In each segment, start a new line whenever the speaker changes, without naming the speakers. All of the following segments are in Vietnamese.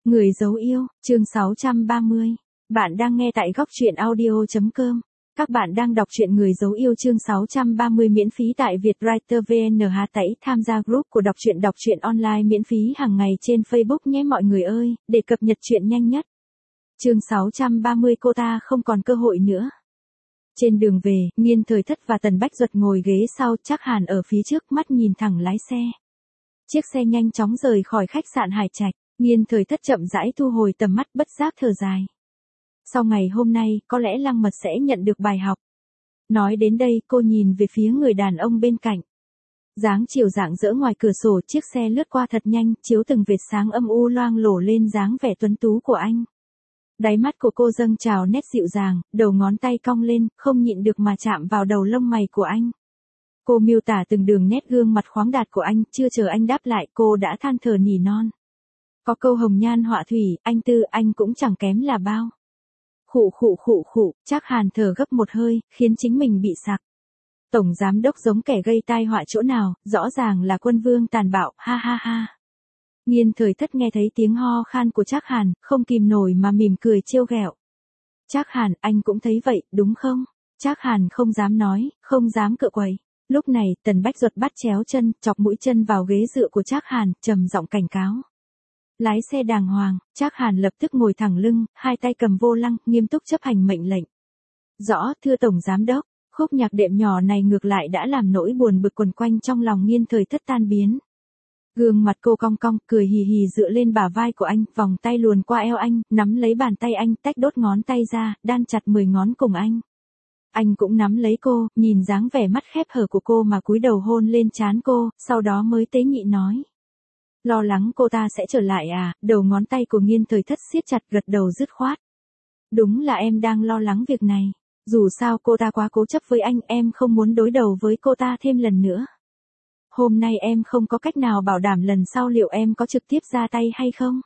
Người dấu yêu, chương 630. Bạn đang nghe tại góc truyện audio.com. Các bạn đang đọc truyện Người dấu yêu chương 630 miễn phí tại Vietwriter VN. Tẩy tham gia group của đọc truyện online miễn phí hàng ngày trên Facebook nhé mọi người ơi, để cập nhật truyện nhanh nhất. Chương 630 cô ta không còn cơ hội nữa. Trên đường về, Nghiên Thời Thất và Tần Bách Duật ngồi ghế sau, Trác Hàn ở phía trước, mắt nhìn thẳng lái xe. Chiếc xe nhanh chóng rời khỏi khách sạn Hải Trạch. Nghiên Thời Thất chậm rãi thu hồi tầm mắt, bất giác thở dài. Sau ngày hôm nay, có lẽ Lăng Mật sẽ nhận được bài học. Nói đến đây, cô nhìn về phía người đàn ông bên cạnh. Dáng chiều rạng rỡ ngoài cửa sổ, chiếc xe lướt qua thật nhanh, chiếu từng vệt sáng âm u loang lổ lên dáng vẻ tuấn tú của anh. Đáy mắt của cô dâng trào nét dịu dàng, đầu ngón tay cong lên, không nhịn được mà chạm vào đầu lông mày của anh. Cô miêu tả từng đường nét gương mặt khoáng đạt của anh, chưa chờ anh đáp lại, cô đã than thở nỉ non. Có câu hồng nhan họa thủy, anh Tư, anh cũng chẳng kém là bao. Khụ, Trác Hàn thở gấp một hơi, khiến chính mình bị sặc. Tổng giám đốc giống kẻ gây tai họa chỗ nào, rõ ràng là quân vương tàn bạo, ha ha ha. Nghiên Thời Thất nghe thấy tiếng ho khan của Trác Hàn, không kìm nổi mà mỉm cười trêu ghẹo. Trác Hàn, anh cũng thấy vậy, đúng không? Trác Hàn không dám nói, không dám cựa quậy. Lúc này, Tần Bách Duật bắt chéo chân, chọc mũi chân vào ghế dựa của Trác Hàn, trầm giọng cảnh cáo. Lái xe đàng hoàng, Trác Hàn lập tức ngồi thẳng lưng, hai tay cầm vô lăng, nghiêm túc chấp hành mệnh lệnh. Rõ, thưa Tổng Giám Đốc, khúc nhạc đệm nhỏ này ngược lại đã làm nỗi buồn bực quần quanh trong lòng Nghiên Thời Thất tan biến. Gương mặt cô cong cong, cười hì hì dựa lên bả vai của anh, vòng tay luồn qua eo anh, nắm lấy bàn tay anh, tách đốt ngón tay ra, đan chặt 10 ngón cùng anh. Anh cũng nắm lấy cô, nhìn dáng vẻ mắt khép hờ của cô mà cúi đầu hôn lên trán cô, sau đó mới tế nhị nói. Lo lắng cô ta sẽ trở lại à? Đầu ngón tay của Nghiên Thời Thất siết chặt, gật đầu dứt khoát. Đúng là em đang lo lắng việc này. Dù sao cô ta quá cố chấp với anh, em không muốn đối đầu với cô ta thêm lần nữa. Hôm nay em không có cách nào bảo đảm lần sau liệu em có trực tiếp ra tay hay không.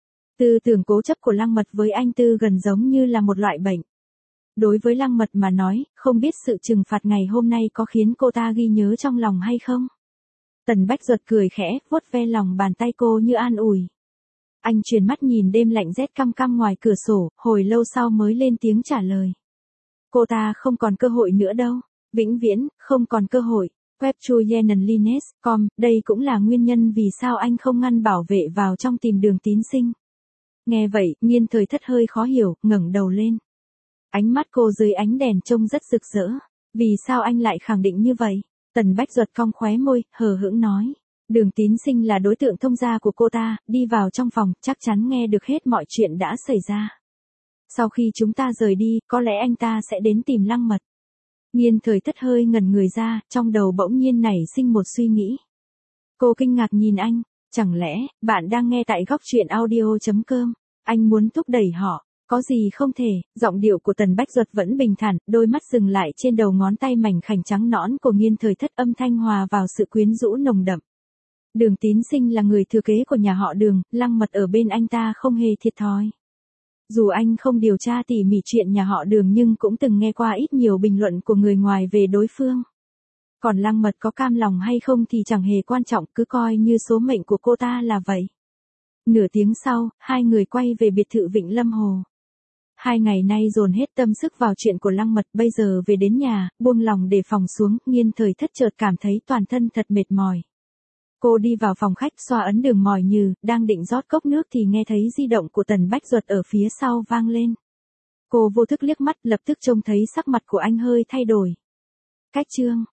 Tư tưởng cố chấp của Lăng Mật với anh Tư gần giống như là một loại bệnh. Đối với Lăng Mật mà nói, không biết sự trừng phạt ngày hôm nay có khiến cô ta ghi nhớ trong lòng hay không. Tần Bách Duật cười khẽ, vuốt ve lòng bàn tay cô như an ủi. Anh chuyển mắt nhìn đêm lạnh rét căm căm ngoài cửa sổ, hồi lâu sau mới lên tiếng trả lời. Cô ta không còn cơ hội nữa đâu, vĩnh viễn, không còn cơ hội. Web chuyenenlines.com, đây cũng là nguyên nhân vì sao anh không ngăn bảo vệ vào trong tìm Đường Tín Sinh. Nghe vậy, Nghiên Thời Thất hơi khó hiểu, ngẩng đầu lên. Ánh mắt cô dưới ánh đèn trông rất rực rỡ. Vì sao anh lại khẳng định như vậy? Tần Bách Duật cong khóe môi, hờ hững nói. Đường Tín Sinh là đối tượng thông gia của cô ta, đi vào trong phòng, chắc chắn nghe được hết mọi chuyện đã xảy ra. Sau khi chúng ta rời đi, có lẽ anh ta sẽ đến tìm Lăng Mật. Nghiên Thời Thất hơi ngẩn người ra, trong đầu bỗng nhiên nảy sinh một suy nghĩ. Cô kinh ngạc nhìn anh, chẳng lẽ, bạn đang nghe tại góc truyện audio.com, anh muốn thúc đẩy họ, có gì không thể, giọng điệu của Tần Bách Duật vẫn bình thản, đôi mắt dừng lại trên đầu ngón tay mảnh khảnh trắng nõn của Nghiên Thời Thất, âm thanh hòa vào sự quyến rũ nồng đậm. Đường Tín Sinh là người thừa kế của nhà họ Đường, Lăng Mật ở bên anh ta không hề thiệt thòi. Dù anh không điều tra tỉ mỉ chuyện nhà họ Đường nhưng cũng từng nghe qua ít nhiều bình luận của người ngoài về đối phương. Còn Lăng Mật có cam lòng hay không thì chẳng hề quan trọng, cứ coi như số mệnh của cô ta là vậy. Nửa tiếng sau, hai người quay về biệt thự Vịnh Lâm Hồ. 2 ngày nay dồn hết tâm sức vào chuyện của Lăng Mật, bây giờ về đến nhà, buông lòng để phòng xuống, Nghiên Thời Thất chợt cảm thấy toàn thân thật mệt mỏi. Cô đi vào phòng khách, xoa ấn đường mỏi nhừ, đang định rót cốc nước thì nghe thấy di động của Tần Bách Duật ở phía sau vang lên. Cô vô thức liếc mắt, lập tức trông thấy sắc mặt của anh hơi thay đổi. Cách chương